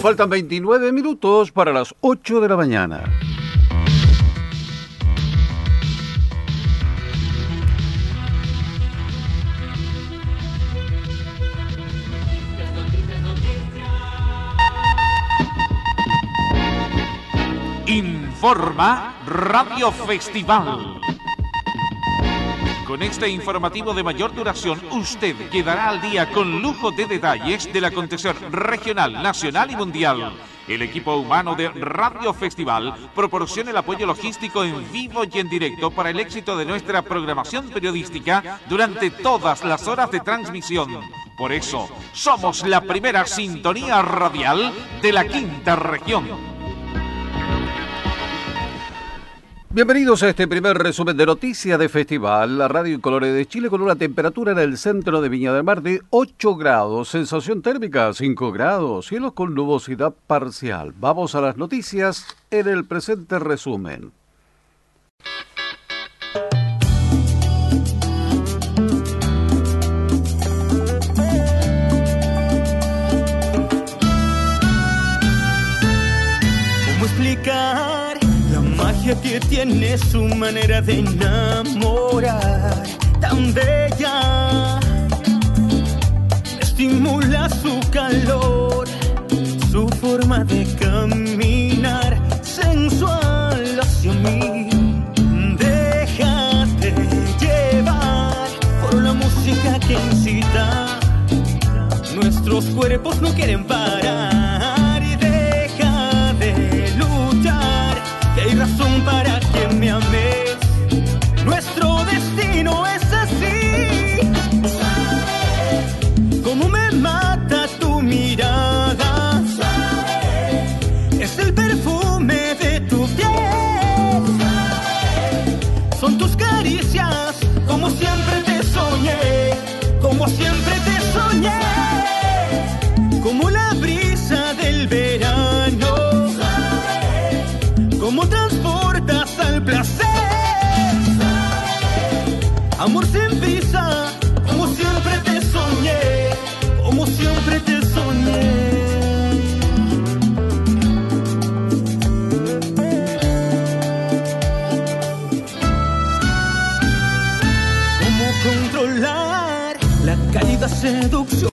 Faltan 29 minutos para las 8 de la mañana. Informa Radio Festival. Con este informativo de mayor duración, usted quedará al día con lujo de detalles del acontecer regional, nacional y mundial. El equipo humano de Radio Festival proporciona el apoyo logístico en vivo y en directo para el éxito de nuestra programación periodística durante todas las horas de transmisión. Por eso, somos la primera sintonía radial de la quinta región. Bienvenidos a este primer resumen de noticias de Festival, la radio en colores de Chile, con una temperatura en el centro de Viña del Mar de 8 grados, sensación térmica 5 grados, cielos con nubosidad parcial. Vamos a las noticias en el presente resumen. ¿Cómo explicar que tiene su manera de enamorar tan bella? Estimula su calor, su forma de caminar sensual hacia mí. Déjate llevar por la música que incita. Nuestros cuerpos no quieren parar. Hay razón para que me ames. Nuestro destino es así. Como me mata tu mirada. Es el perfume de tu piel. Son tus caricias. Como siempre te soñé. Como siempre te soñé. Como la brisa del verano. Cómo transportas al placer. Amor sin visa, como siempre te soñé, como siempre te soñé. ¿Cómo controlar la caída seducción?